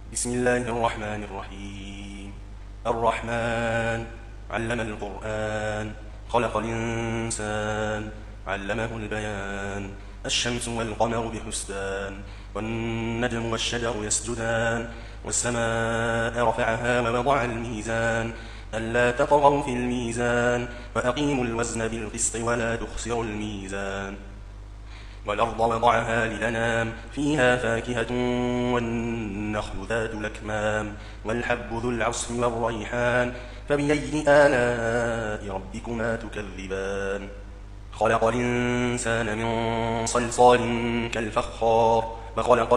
بسم الله الرحمن الرحيم. الرحمن علم القرآن خلق الإنسان علمه البيان. الشمس والقمر بحسبان والنجم والشجر يسجدان والسماء رفعها ووضع الميزان ألا تطغوا في الميزان وأقيموا الوزن بالقسط ولا تخسروا الميزان. والأرض وضعها للأنام فيها فاكهة والنخل ذات الأكمام والحب ذو العصف والريحان فبأي آلاء ربكما تكذبان. خلق الإنسان من صلصال كالفخار وخلق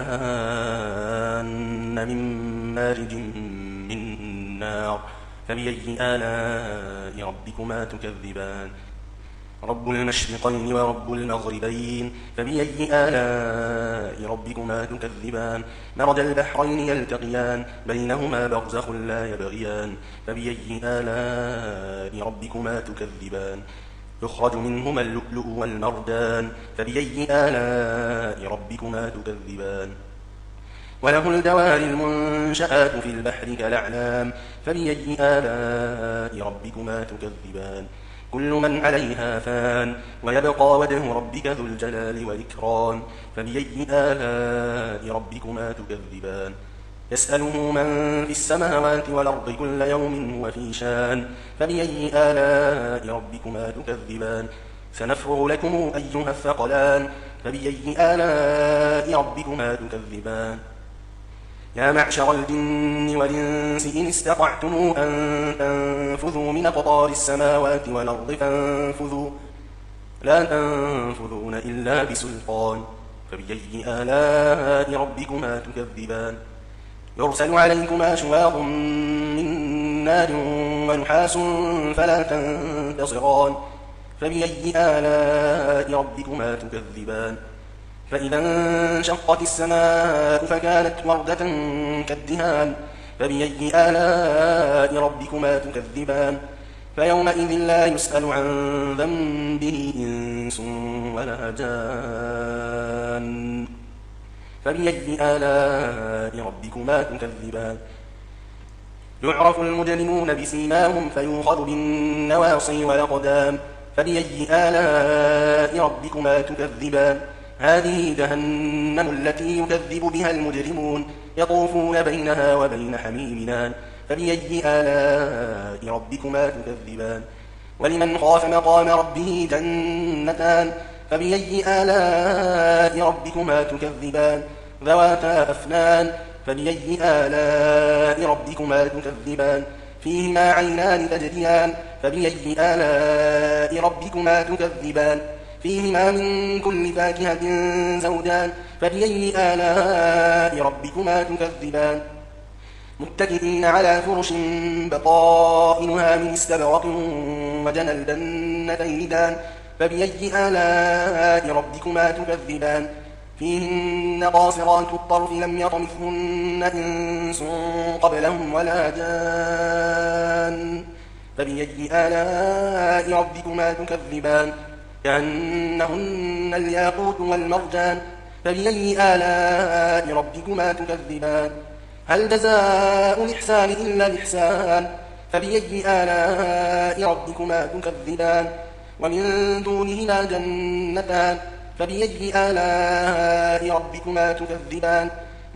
الجان من مارج من نار فبأي آلاء ربكما تكذبان. رب المشرقين ورب المغربين فبأي آلاء ربكما تكذبان. مرج البحرين يلتقيان بينهما برزخ لا يبغيان فبأي آلاء ربكما تكذبان. يخرج منهما اللؤلؤ والمرجان فبأي آلاء ربكما تكذبان. وله الجوار المنشآت في البحر كالأعلام فبأي آلاء ربكما تكذبان. كل من عليها فان ويبقى وجه ربك ذو الجلال والإكرام فبأي آلاء ربكما تكذبان. يسأله من في السماوات والأرض كل يوم هو في شان فبأي آلاء ربكما تكذبان. سنفرغ لكم أيها الثقلان فبأي آلاء ربكما تكذبان. يا معشر الجن والإنس إن استطعتم أن تنفذوا من أقطار السماوات والأرض فانفذوا لا تنفذون إلا بسلطان فبأي آلاء ربكما تكذبان. يرسل عليكما شواظ من نار ونحاس فلا تنتصران فبأي آلاء ربكما تكذبان. فإذا انشقت السماء فكانت وردة كالدهان فبأي آلاء ربكما تكذبان. فيومئذ لا يسأل عن ذنبه إنس ولا جان فبأي آلاء ربكما تكذبان. يعرف المجرمون بسيماهم فيؤخذ بالنواصي والأقدام فبأي آلاء ربكما تكذبان. هذه جهنم التي يكذب بها المجرمون يطوفون بينها وبين حميم فبأي آلاء ربكما تكذبان. ولمن خاف مقام ربه جنتان فبأي آلاء ربكما تكذبان. ذواتا أفنان فبأي آلاء ربكما تكذبان. فيهما عينان تجريان فبأي آلاء ربكما تكذبان. فيهما من كل فاكهة زوجان فبأي آلاء ربكما تكذبان. متكئين على فرش بطائنها من استبرق وجنى الجنتين دان فبأي آلاء ربكما تكذبان. فيهن قاصرات الطرف لم يطمثهن إنس قبلهم ولا جان فبأي آلاء ربكما تكذبان. كأنهن الياقوت والمرجان فبأي آلاء ربكما تكذبان. هل جزاء الإحسان إلا الإحسان فبأي آلاء ربكما تكذبان. ومن دونهما جنتان فبأي آلاء ربكما تكذبان.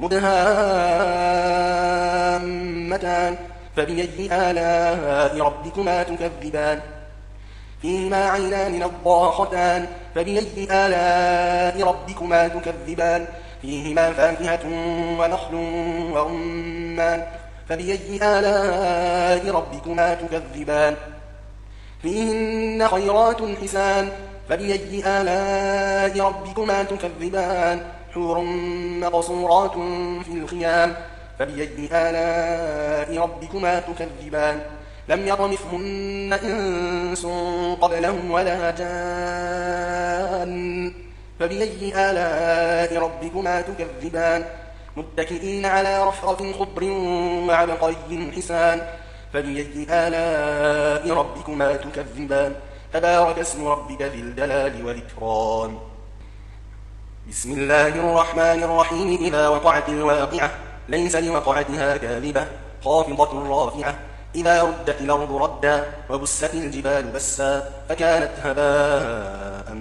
مدهامتان فبأي آلاء ربكما تكذبان. فيهما عينان نضاختان فبأي آلاء ربكما تكذبان. فيهما فاكهة ونخل ورمان فبأي آلاء ربكما تكذبان. فيهن خيرات حسان فبأي آلاء ربكما تكذبان. حور مقصورات في الخيام فبأي آلاء ربكما تكذبان. لم يطمثهن إنس قبلهم ولا جان فبأي آلاء ربكما تكذبان. متكئين على رفرف خضر وعبقري حسان فبأي آلاء ربكما تكذبان. تبارك اسم ربك ذي الجلال والإكرام. بسم الله الرحمن الرحيم. إذا وقعت الواقعة ليس لوقعتها كاذبة خافضة رافعة إذا ردت الأرض ردا وبست الجبال بسا فكانت هباء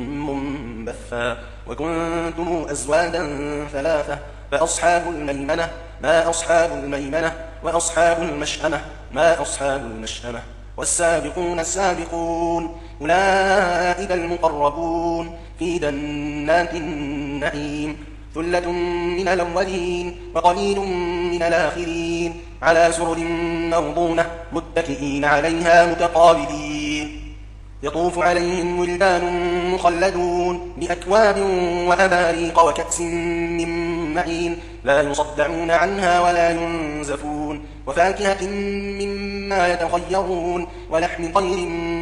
منبثا وكنتم أزواجا ثلاثة فأصحاب الميمنة ما أصحاب الميمنة وأصحاب المشأمة ما أصحاب المشأمة والسابقون السابقون أولئك المقربون في جنات النعيم ثلة من الأولين وقليل من الآخرين على سرر موضونة متكئين عليها متقابلين يطوف عليهم ولدان مخلدون بأكواب وأباريق وكأس من معين لا يصدعون عنها ولا ينزفون وفاكهة مما يتخيرون ولحم طير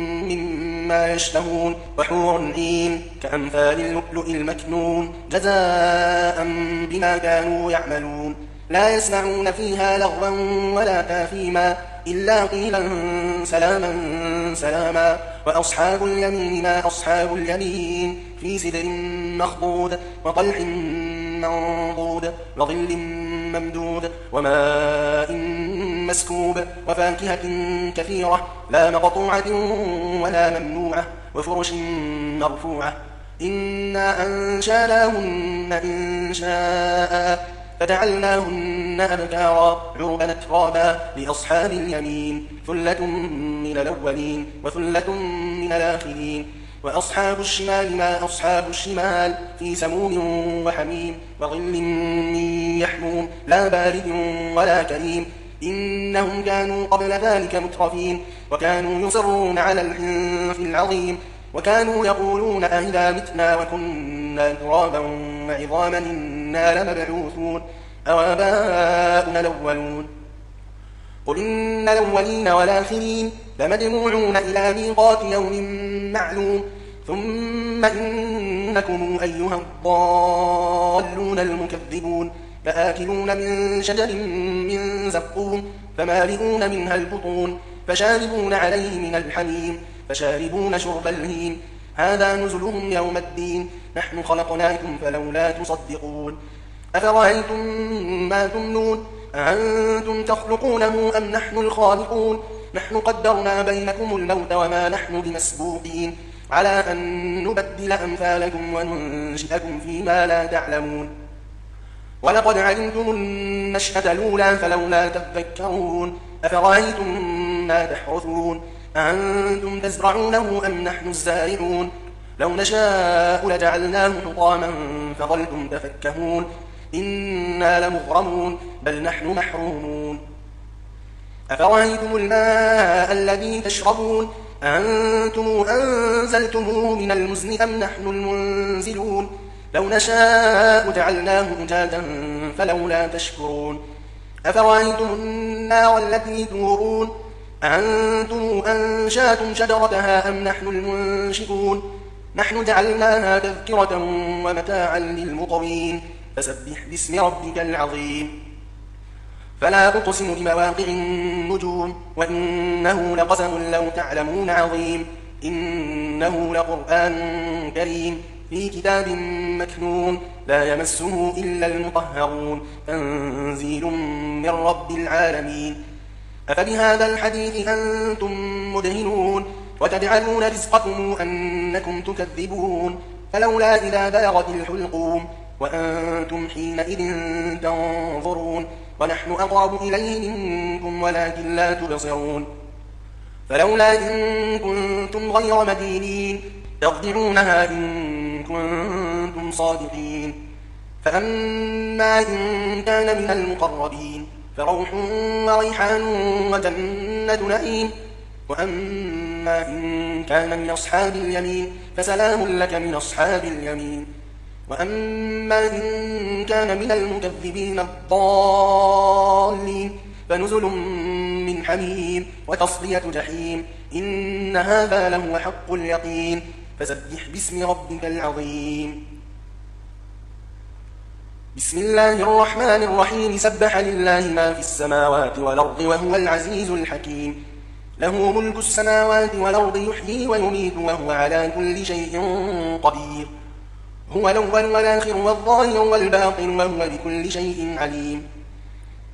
مما يشتهون وحور عين كأمثال اللؤلؤ المكنون جزاء بما كانوا يعملون لا يسمعون فيها لغوا ولا تاثيما إلا قيلا سلاما سلاما وأصحاب اليمين ما أصحاب اليمين في سدر مخضود وطلح منضود وظل ممدود وماء مسكوب وفاكهة كثيرة لا مقطوعة ولا ممنوعة وفرش مرفوعة إنا أنشاناهن إنشاء فجعلناهن أبكارا عربا أترابا لأصحاب اليمين ثلة من الأولين وثلة من الآخرين وأصحاب الشمال ما أصحاب الشمال في سموم وحميم وظل من يحموم لا بارد ولا كريم إنهم كانوا قبل ذلك مترفين وكانوا يصرون على الحنث العظيم وكانوا يقولون أئذا متنا وكنا ترابا وعظاما إنا لمبعوثون أوآباؤنا الأولون قل إن الأولين والآخرين لمجموعون إلى ميقات يوم معلوم ثم إنكم أيها الضالون المكذبون لآكلون من شجر من زقوم فمالئون منها البطون فشاربون عليه من الحميم فشاربون شرب الهيم هذا نزلهم يوم الدين نحن خلقناكم فلولا تصدقون أفرأيتم ما تمنون أأنتم تخلقونه أم نحن الخالقون نحن قدرنا بينكم الموت وما نحن بمسبوقين على أن نبدل أمثالكم وننشئكم فيما لا تعلمون ولقد علمتم النشأة الأولى فلولا تذكرون أفرأيتم ما تحرثون أأنتم تزرعونه أم نحن الزارعون لو نشاء لجعلناه حطاما فظلتم تفكهون إنا لمغرمون بل نحن محرومون أفرأيتم الماء الذي تشربون أنتم أنزلتموه من المزن أم نحن المنزلون لو نشاء جعلناه أجاجا فلولا تشكرون أفرأيتم النار التي تورون أنتم أنشأتم شجرتها أم نحن المنشئون نحن جعلناها تذكرة ومتاعا للمقوين فسبح باسم ربك العظيم فلا أقسم بمواقع النجوم وإنه لقسم لو تعلمون عظيم إنه لقرآن كريم في كتاب مكنون لا يمسه إلا المطهرون تنزيل من رب العالمين أفبهذا الحديث أنتم مدهنون وتجعلون رزقكم أنكم تكذبون فلولا إذا بلغت الحلقوم وأنتم حينئذ تنظرون ونحن أقرب إليه منكم ولكن لا تبصرون فلولا إن كنتم غير مدينين ترجعونها إن كنتم صادقين فأما إن كان من المقربين فروح وريحان وجنة نعيم وأما إن كان من أصحاب اليمين فسلام لك من أصحاب اليمين وأما إن كان من المكذبين الضالين فنزل من حميم وتصلية جحيم إن هذا لهو حق اليقين فسبح باسم ربك العظيم بسم الله الرحمن الرحيم سبح لله ما في السماوات والأرض وهو العزيز الحكيم له ملك السماوات والأرض يحيي ويميت وهو على كل شيء قدير هو الأول والآخر والظاهر والباطن وهو بكل شيء عليم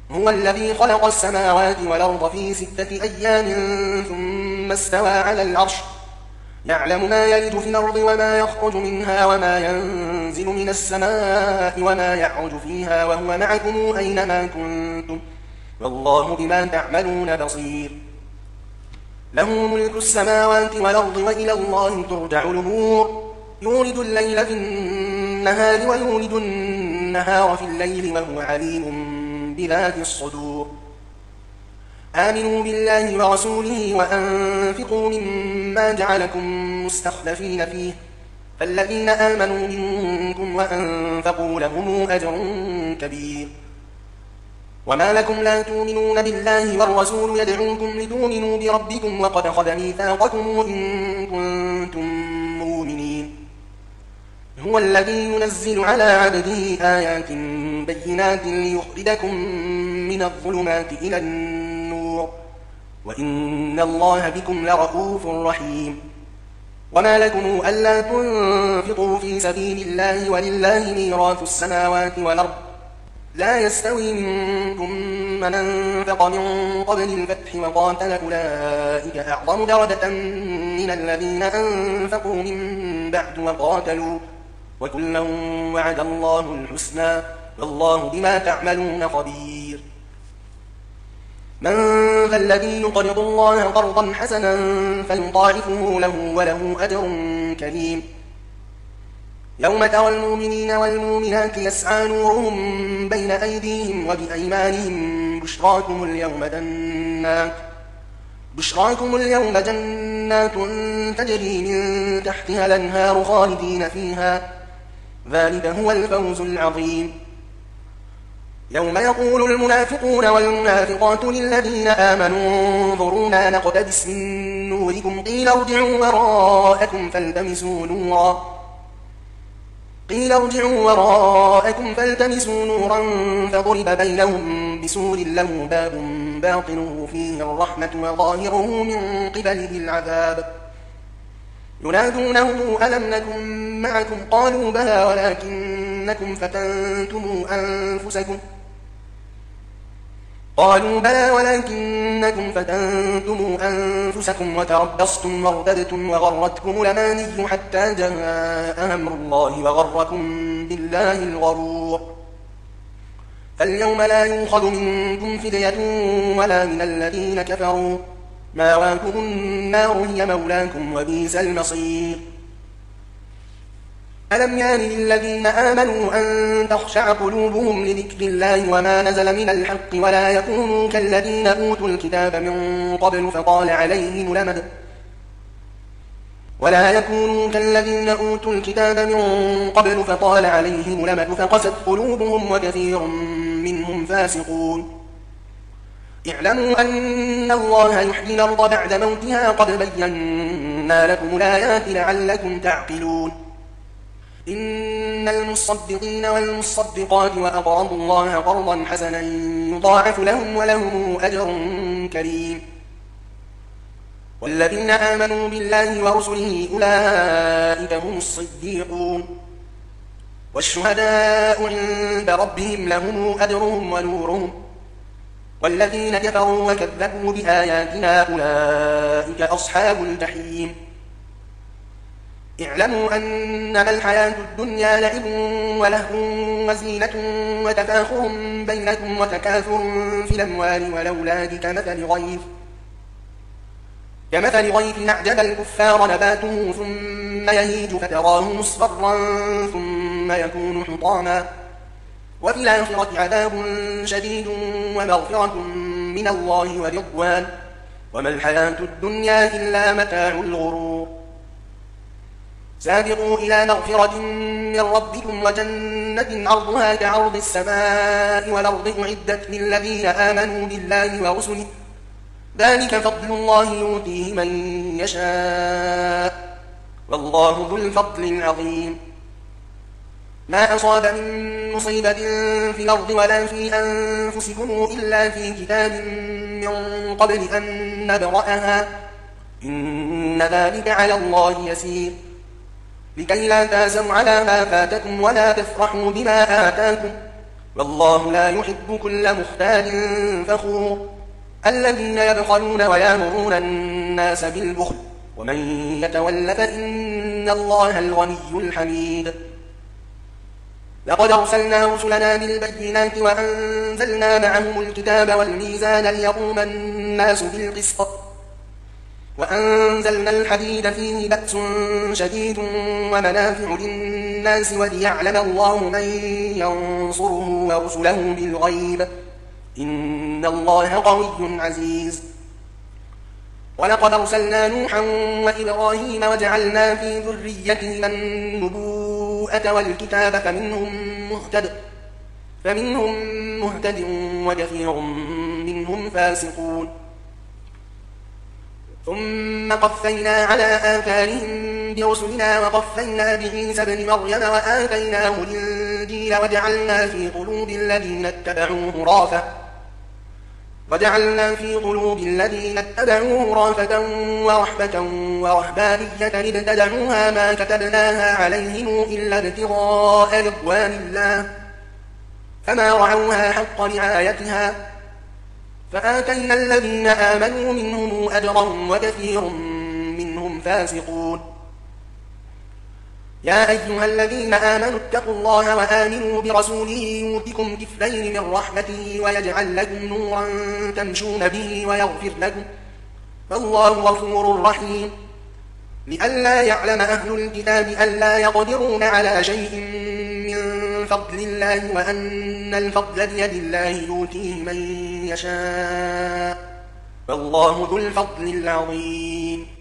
هو الذي خلق السماوات والأرض في 6 أيام ثم استوى على العرش يعلم ما يلج في الأرض وما يخرج منها وما ينزل من السماء وما يعرج فيها وهو معكم أينما كنتم والله بما تعملون بصير. له ملك السماوات والأرض وإلى الله ترجع الأمور يولد الليل في النهار ويولد النهار في الليل وهو عليم بذات الصدور. آمنوا بالله ورسوله وأنفقوا مما جعلكم مستخلفين فيه فالذين آمنوا منكم وأنفقوا لهم أجر كبير. وما لكم لا تؤمنون بالله والرسول يدعوكم لتؤمنوا بربكم وقد أخذ ميثاقكم إن كنتم مؤمنين. هو الذي ينزل على عبده آيات بينات ليخرجكم من الظلمات إلى النور وإن الله بكم لرؤوف رحيم. وما لكم ألا تنفقوا في سبيل الله ولله ميراث السماوات والأرض لا يستوي منكم من أنفق من قبل الفتح وقاتل أولئك أعظم درجة من الذين أنفقوا من بعد وقاتلوا وكلا وعد الله الحسنى والله بما تعملون خبير. من ذا الذي يقرض الله قرضا حسنا فيضاعفه له وله أجر كريم. يوم ترى المؤمنين والمؤمنات يسعى نورهم بين أيديهم وبأيمانهم بشراكم اليوم جنات تجري من تحتها الأنهار خالدين فيها ذلك هو الفوز العظيم. يوم يقول المنافقون والمنافقات للذين آمنوا انظرونا نقتبس من نوركم قيل ارجعوا وراءكم فالتمسوا نورا فضرب بينهم بسور له باب باطنه فيه الرحمة وظاهره من قبله العذاب ينادونهم ألم نكن معكم قالوا بلى ولكنكم فتنتم أنفسكم وتربصتم وارتبتم وغرتكم الأماني حتى جاء أمر الله وغركم بالله الغرور. فاليوم لا يؤخذ منكم فدية ولا من الذين كفروا مأواكم النار هي مولاكم وبئس المصير. ألم يان للذين آمنوا أن تخشع قلوبهم لذكر الله وما نزل من الحق ولا يكونوا كالذين أوتوا الكتاب من قبل فطال عليهم الأمد فقست قلوبهم وكثير منهم فاسقون. اعلموا أن الله يحيي الأرض بعد موتها قد بينا لكم الآيات لعلكم تعقلون. إن المصدقين والمصدقات وأقرضوا الله قرضا حسنا يضاعف لهم ولهم أجر كريم. والذين آمنوا بالله ورسله أولئك هم الصديقون والشهداء عند ربهم لهم أجرهم ونورهم والذين كفروا وكذبوا بآياتنا أولئك أصحاب الجحيم. اعلموا أنما الحياة الدنيا لعب ولهو وزينة وتفاخر بينكم وتكاثر في الأموال والأولاد كمثل غيث أعجب الكفار نباته ثم يهيج فتراه مصفرا ثم يكون حطاما وفي الآخرة عذاب شديد ومغفرة من الله ورضوان وما الحياة الدنيا إلا متاع الغرور. سابقوا إلى مغفرة من ربكم وجنة عرضها كعرض السماء والأرض أعدت للذين آمنوا بالله ورسله ذلك فضل الله يؤتيه من يشاء والله ذو الفضل العظيم. ما أصاب من مصيبة في الأرض ولا في أنفسكم إلا في كتاب من قبل أن نبرأها إن ذلك على الله يسير. لكي لا تأسوا على ما فاتكم ولا تفرحوا بما آتاكم والله لا يحب كل مختال فخور الذين يبخلون ويأمرون الناس بالبخل ومن يتول فإن الله الغني الحميد لقد أرسلنا رسلنا بالبينات وأنزلنا معهم الكتاب والميزان ليقوم الناس بالقسط وأنزلنا الحديد فيه بأس شديد ومنافع للناس وليعلم الله من ينصره ورسله بالغيب إن الله قوي عزيز ولقد أرسلنا نوحا وإبراهيم وجعلنا في ذريتهما النبوءة والكتاب فمنهم مهتد وكثير منهم فاسقون ثم قفينا على آثارهم برسلنا وقفينا بعيسى بن مريم وآتيناه الإنجيل وجعلنا في قلوب الذين اتبعوه رافة ورحبة ورهبانية ابتدعوها ما كتبناها عليهم إلا ابتغاء رضوان الله فما رعوها حق رعايتها فآتينا الذين آمنوا منهم أجرا وكثير منهم فاسقون يا أيها الذين آمنوا اتقوا الله وآمنوا برسوله يؤتكم كفلين من رحمته ويجعل لكم نورا تمشون به ويغفر لكم فالله غفور رحيم لئلا يعلم أهل الكتاب ألا يقدرون على شيء من فضل الله وأن الفضل بيد الله يؤتيه من يشاء والله ذو الفضل العظيم